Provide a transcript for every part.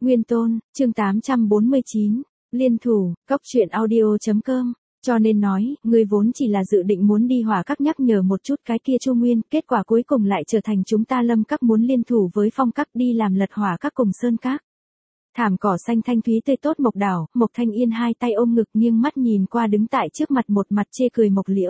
Nguyên Tôn, chương 849, liên thủ, cóc truyện audio.com. Cho nên nói, ngươi vốn chỉ là dự định muốn đi Hỏa Các nhắc nhở một chút cái kia Chu Nguyên, kết quả cuối cùng lại trở thành chúng ta Lâm Các muốn liên thủ với Phong Các đi làm lật Hỏa Các cùng Sơn Các. Thảm cỏ xanh thanh thúy tươi tốt Mộc Đảo, Mộc Thanh Yên hai tay ôm ngực nghiêng mắt nhìn qua đứng tại trước mặt một mặt chê cười Mộc Liễu.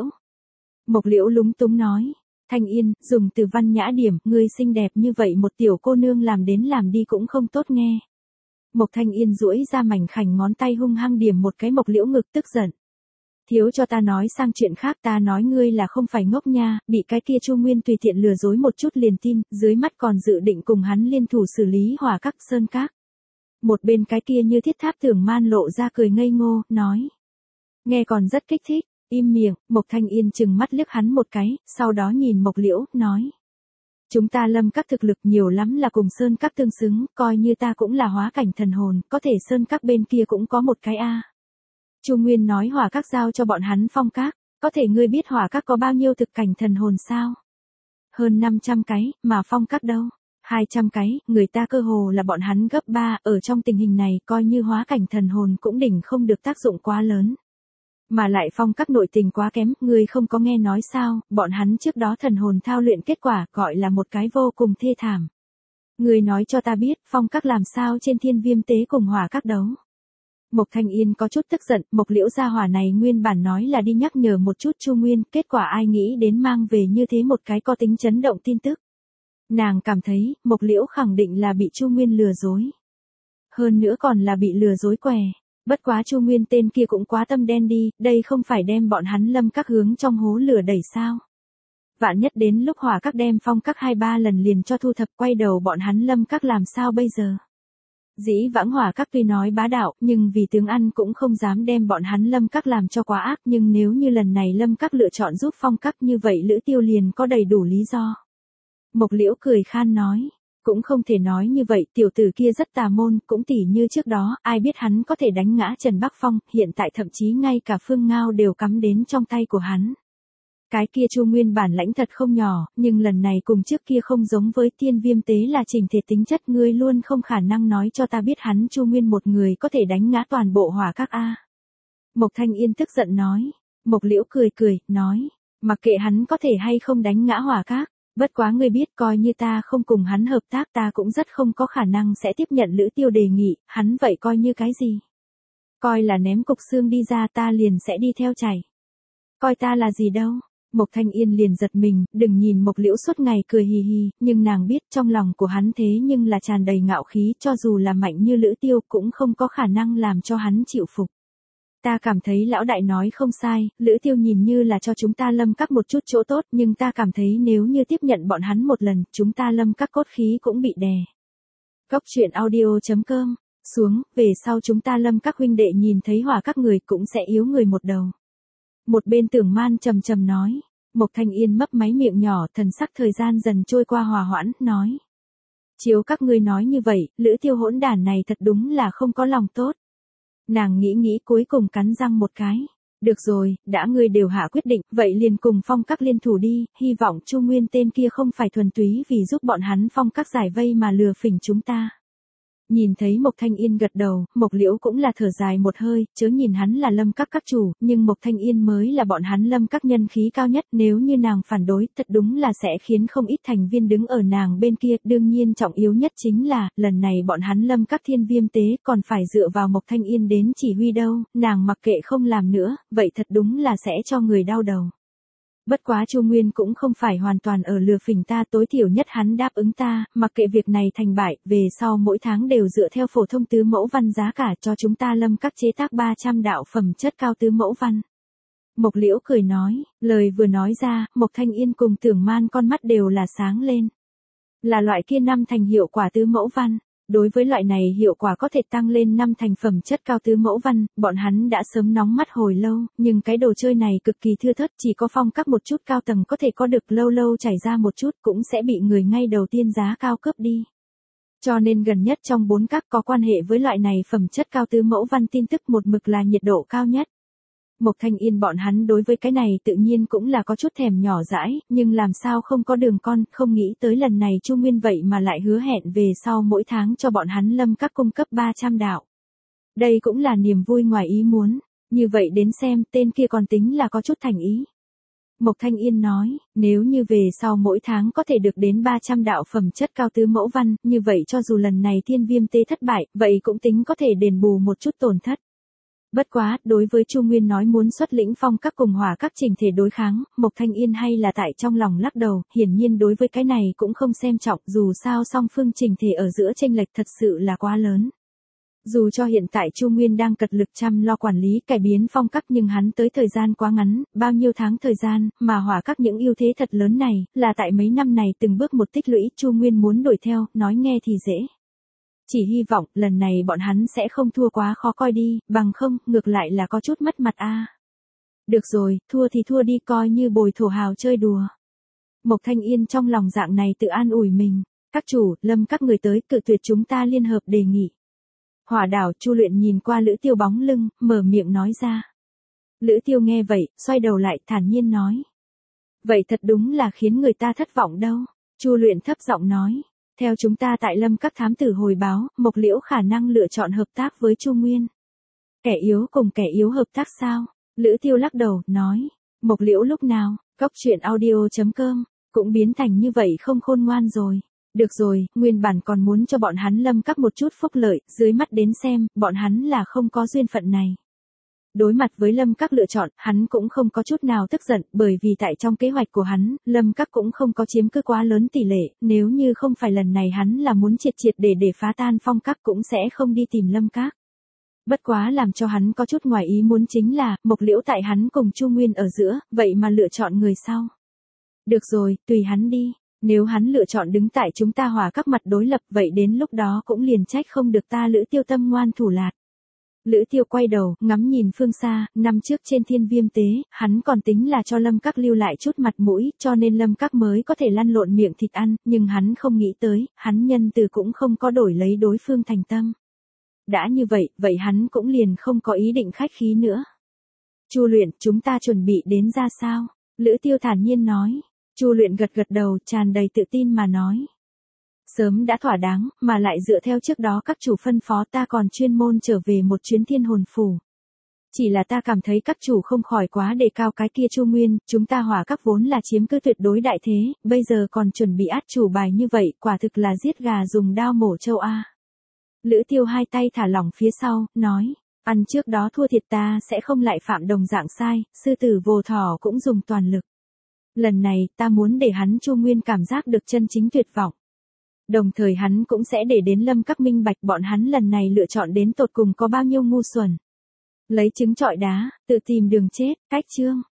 Mộc Liễu lúng túng nói, Thanh Yên, dùng từ văn nhã điểm, ngươi xinh đẹp như vậy một tiểu cô nương làm đến làm đi cũng không tốt nghe. Mộc Thanh Yên duỗi ra mảnh khảnh ngón tay hung hăng điểm một cái Mộc Liễu ngực tức giận. Thiếu cho ta nói sang chuyện khác, ta nói ngươi là không phải ngốc nha, bị cái kia Chu Nguyên tùy tiện lừa dối một chút liền tin, dưới mắt còn dự định cùng hắn liên thủ xử lý Hỏa Các Sơn Các. Một bên cái kia như thiết tháp Tưởng Man lộ ra cười ngây ngô, nói. Nghe còn rất kích thích, im miệng, Mộc Thanh Yên chừng mắt liếc hắn một cái, sau đó nhìn Mộc Liễu, nói. Chúng ta Lâm Các thực lực nhiều lắm là cùng Sơn Các tương xứng, coi như ta cũng là hóa cảnh thần hồn, có thể Sơn Các bên kia cũng có một cái A. Chu Nguyên nói Hỏa Các giao cho bọn hắn Phong Các, có thể ngươi biết Hỏa Các có bao nhiêu thực cảnh thần hồn sao? Hơn 500 cái, mà Phong Các đâu? 200 cái, người ta cơ hồ là bọn hắn gấp 3, ở trong tình hình này coi như hóa cảnh thần hồn cũng đỉnh không được tác dụng quá lớn. Mà lại Phong Các nội tình quá kém, ngươi không có nghe nói sao, bọn hắn trước đó thần hồn thao luyện kết quả gọi là một cái vô cùng thê thảm. Ngươi nói cho ta biết, Phong Các làm sao trên Thiên Viêm tế cùng Hỏa Các đấu. Mộc Thanh Yên có chút tức giận, Mộc Liễu gia hỏa này nguyên bản nói là đi nhắc nhở một chút Chu Nguyên, kết quả ai nghĩ đến mang về như thế một cái có tính chấn động tin tức. Nàng cảm thấy, Mộc Liễu khẳng định là bị Chu Nguyên lừa dối. Hơn nữa còn là bị lừa dối què. Bất quá Chu Nguyên tên kia cũng quá tâm đen đi, đây không phải đem bọn hắn Lâm Các hướng trong hố lửa đẩy sao. Vạn nhất đến lúc Hỏa Các đem Phong Các 2-3 lần liền cho thu thập quay đầu bọn hắn Lâm Các làm sao bây giờ. Dĩ vãng Hỏa Các tuy nói bá đạo, nhưng vì tướng ăn cũng không dám đem bọn hắn Lâm Các làm cho quá ác, nhưng nếu như lần này Lâm Các lựa chọn giúp Phong Các như vậy Lữ Tiêu liền có đầy đủ lý do. Mộc Liễu cười khan nói, cũng không thể nói như vậy, tiểu tử kia rất tà môn, cũng tỉ như trước đó, ai biết hắn có thể đánh ngã Trần Bắc Phong, hiện tại thậm chí ngay cả Phương Ngao đều cắm đến trong tay của hắn. Cái kia Chu Nguyên bản lãnh thật không nhỏ, nhưng lần này cùng trước kia không giống với Thiên Viêm tế là trình thể tính chất, ngươi luôn không khả năng nói cho ta biết hắn Chu Nguyên một người có thể đánh ngã toàn bộ Hỏa Các A. Mộc Thanh Yên tức giận nói, Mộc Liễu cười cười, nói, mặc kệ hắn có thể hay không đánh ngã Hỏa Các. Bất quá ngươi biết coi như ta không cùng hắn hợp tác ta cũng rất không có khả năng sẽ tiếp nhận Lữ Tiêu đề nghị, hắn vậy coi như cái gì? Coi là ném cục xương đi ra ta liền sẽ đi theo chảy. Coi ta là gì đâu? Mộc Thanh Yên liền giật mình, đừng nhìn Mộc Liễu suốt ngày cười hì hì, nhưng nàng biết trong lòng của hắn thế nhưng là tràn đầy ngạo khí, cho dù là mạnh như Lữ Tiêu cũng không có khả năng làm cho hắn chịu phục. Ta cảm thấy lão đại nói không sai, Lữ Tiêu nhìn như là cho chúng ta Lâm Các một chút chỗ tốt, nhưng ta cảm thấy nếu như tiếp nhận bọn hắn một lần, chúng ta Lâm Các cốt khí cũng bị đè. Cóc truyện audio.com, xuống, về sau chúng ta Lâm Các huynh đệ nhìn thấy Hỏa Các người cũng sẽ yếu người một đầu. Một bên Tưởng Man trầm trầm nói, Mộc Thanh Yên mấp máy miệng nhỏ, thần sắc thời gian dần trôi qua hòa hoãn, nói. Chiếu các ngươi nói như vậy, Lữ Tiêu hỗn đản này thật đúng là không có lòng tốt. Nàng nghĩ cuối cùng cắn răng một cái. Được rồi, đã ngươi đều hạ quyết định, vậy liền cùng Phong Các liên thủ đi, hy vọng Chu Nguyên tên kia không phải thuần túy vì giúp bọn hắn Phong Các giải vây mà lừa phỉnh chúng ta. Nhìn thấy Mộc Thanh Yên gật đầu, Mộc Liễu cũng là thở dài một hơi, chớ nhìn hắn là Lâm Các các chủ, nhưng Mộc Thanh Yên mới là bọn hắn Lâm Các nhân khí cao nhất, nếu như nàng phản đối, thật đúng là sẽ khiến không ít thành viên đứng ở nàng bên kia, đương nhiên trọng yếu nhất chính là, lần này bọn hắn Lâm Các Thiên Viêm tế còn phải dựa vào Mộc Thanh Yên đến chỉ huy đâu, nàng mặc kệ không làm nữa, vậy thật đúng là sẽ cho người đau đầu. Bất quá Chu Nguyên cũng không phải hoàn toàn ở lừa phỉnh ta, tối thiểu nhất hắn đáp ứng ta, mặc kệ việc này thành bại, về sau mỗi tháng đều dựa theo phổ thông tứ mẫu văn giá cả cho chúng ta Lâm Các chế tác 300 đạo phẩm chất cao tứ mẫu văn. Mộc Liễu cười nói, lời vừa nói ra, Mộc Thanh Yên cùng Tưởng Man con mắt đều là sáng lên. Là loại kia 5 thành hiệu quả tứ mẫu văn. Đối với loại này hiệu quả có thể tăng lên 5 thành phẩm chất cao tứ mẫu văn, bọn hắn đã sớm nóng mắt hồi lâu, nhưng cái đồ chơi này cực kỳ thưa thớt, chỉ có Phong Các một chút cao tầng có thể có được, lâu lâu chảy ra một chút cũng sẽ bị người ngay đầu tiên giá cao cướp đi. Cho nên gần nhất trong 4 các có quan hệ với loại này phẩm chất cao tứ mẫu văn tin tức một mực là nhiệt độ cao nhất. Mộc Thanh Yên bọn hắn đối với cái này tự nhiên cũng là có chút thèm nhỏ dãi, nhưng làm sao không có đường con, không nghĩ tới lần này Chu Nguyên vậy mà lại hứa hẹn về sau mỗi tháng cho bọn hắn Lâm Các cung cấp 300 đạo. Đây cũng là niềm vui ngoài ý muốn, như vậy đến xem tên kia còn tính là có chút thành ý. Mộc Thanh Yên nói, nếu như về sau mỗi tháng có thể được đến 300 đạo phẩm chất cao tứ mẫu văn, như vậy cho dù lần này thiên viêm tế thất bại, vậy cũng tính có thể đền bù một chút tổn thất. Bất quá, đối với Chu Nguyên nói muốn xuất lĩnh phong các cùng hỏa các trình thể đối kháng, Mộc Thanh Yên hay là tại trong lòng lắc đầu, hiển nhiên đối với cái này cũng không xem trọng, dù sao song phương trình thể ở giữa chênh lệch thật sự là quá lớn. Dù cho hiện tại Chu Nguyên đang cật lực chăm lo quản lý cải biến phong các nhưng hắn tới thời gian quá ngắn, bao nhiêu tháng thời gian, mà hỏa các những ưu thế thật lớn này, là tại mấy năm này từng bước một tích lũy Chu Nguyên muốn đuổi theo, nói nghe thì dễ. Chỉ hy vọng lần này bọn hắn sẽ không thua quá khó coi đi, bằng không, ngược lại là có chút mất mặt a. Được rồi, thua thì thua đi coi như bồi thổ hào chơi đùa. Mộc Thanh Yên trong lòng dạng này tự an ủi mình, các chủ, Lâm các người tới cự tuyệt chúng ta liên hợp đề nghị. Hỏa Đảo Chu Luyện nhìn qua Lữ Tiêu bóng lưng, mở miệng nói ra. Lữ Tiêu nghe vậy, xoay đầu lại thản nhiên nói. Vậy thật đúng là khiến người ta thất vọng đâu. Chu Luyện thấp giọng nói. Theo chúng ta tại Lâm các thám tử hồi báo, Mộc Liễu khả năng lựa chọn hợp tác với Chu Nguyên. Kẻ yếu cùng kẻ yếu hợp tác sao? Lữ Tiêu lắc đầu, nói. Mộc Liễu lúc nào, Cóc Truyện Audio.com, cũng biến thành như vậy không khôn ngoan rồi. Được rồi, nguyên bản còn muốn cho bọn hắn Lâm các một chút phúc lợi, dưới mắt đến xem, bọn hắn là không có duyên phận này. Đối mặt với Lâm các lựa chọn, hắn cũng không có chút nào tức giận, bởi vì tại trong kế hoạch của hắn, Lâm các cũng không có chiếm cứ quá lớn tỷ lệ, nếu như không phải lần này hắn là muốn triệt để phá tan phong các cũng sẽ không đi tìm Lâm các. Bất quá làm cho hắn có chút ngoài ý muốn chính là, Mộc Liễu tại hắn cùng Chu Nguyên ở giữa, vậy mà lựa chọn người sau. Được rồi, tùy hắn đi. Nếu hắn lựa chọn đứng tại chúng ta hòa các mặt đối lập vậy đến lúc đó cũng liền trách không được ta Lữ Tiêu tâm ngoan thủ lạt. Lữ Tiêu quay đầu, ngắm nhìn phương xa, năm trước trên thiên viêm tế, hắn còn tính là cho Lâm các lưu lại chút mặt mũi, cho nên Lâm các mới có thể lăn lộn miệng thịt ăn, nhưng hắn không nghĩ tới, hắn nhân từ cũng không có đổi lấy đối phương thành tâm. Đã như vậy, vậy hắn cũng liền không có ý định khách khí nữa. Chu Luyện, chúng ta chuẩn bị đến ra sao? Lữ Tiêu thản nhiên nói. Chu Luyện gật gật đầu, tràn đầy tự tin mà nói. Sớm đã thỏa đáng, mà lại dựa theo trước đó các chủ phân phó ta còn chuyên môn trở về một chuyến thiên hồn phủ. Chỉ là ta cảm thấy các chủ không khỏi quá đề cao cái kia Chu Nguyên, chúng ta hỏa các vốn là chiếm cứ tuyệt đối đại thế, bây giờ còn chuẩn bị át chủ bài như vậy, quả thực là giết gà dùng đao mổ trâu a. Lữ Tiêu hai tay thả lỏng phía sau, nói, ăn trước đó thua thiệt ta sẽ không lại phạm đồng dạng sai, sư tử Vô Thỏ cũng dùng toàn lực. Lần này, ta muốn để hắn Chu Nguyên cảm giác được chân chính tuyệt vọng. Đồng thời hắn cũng sẽ để đến Lâm các minh bạch bọn hắn lần này lựa chọn đến tột cùng có bao nhiêu ngu xuẩn. Lấy trứng trọi đá, tự tìm đường chết, cách chương.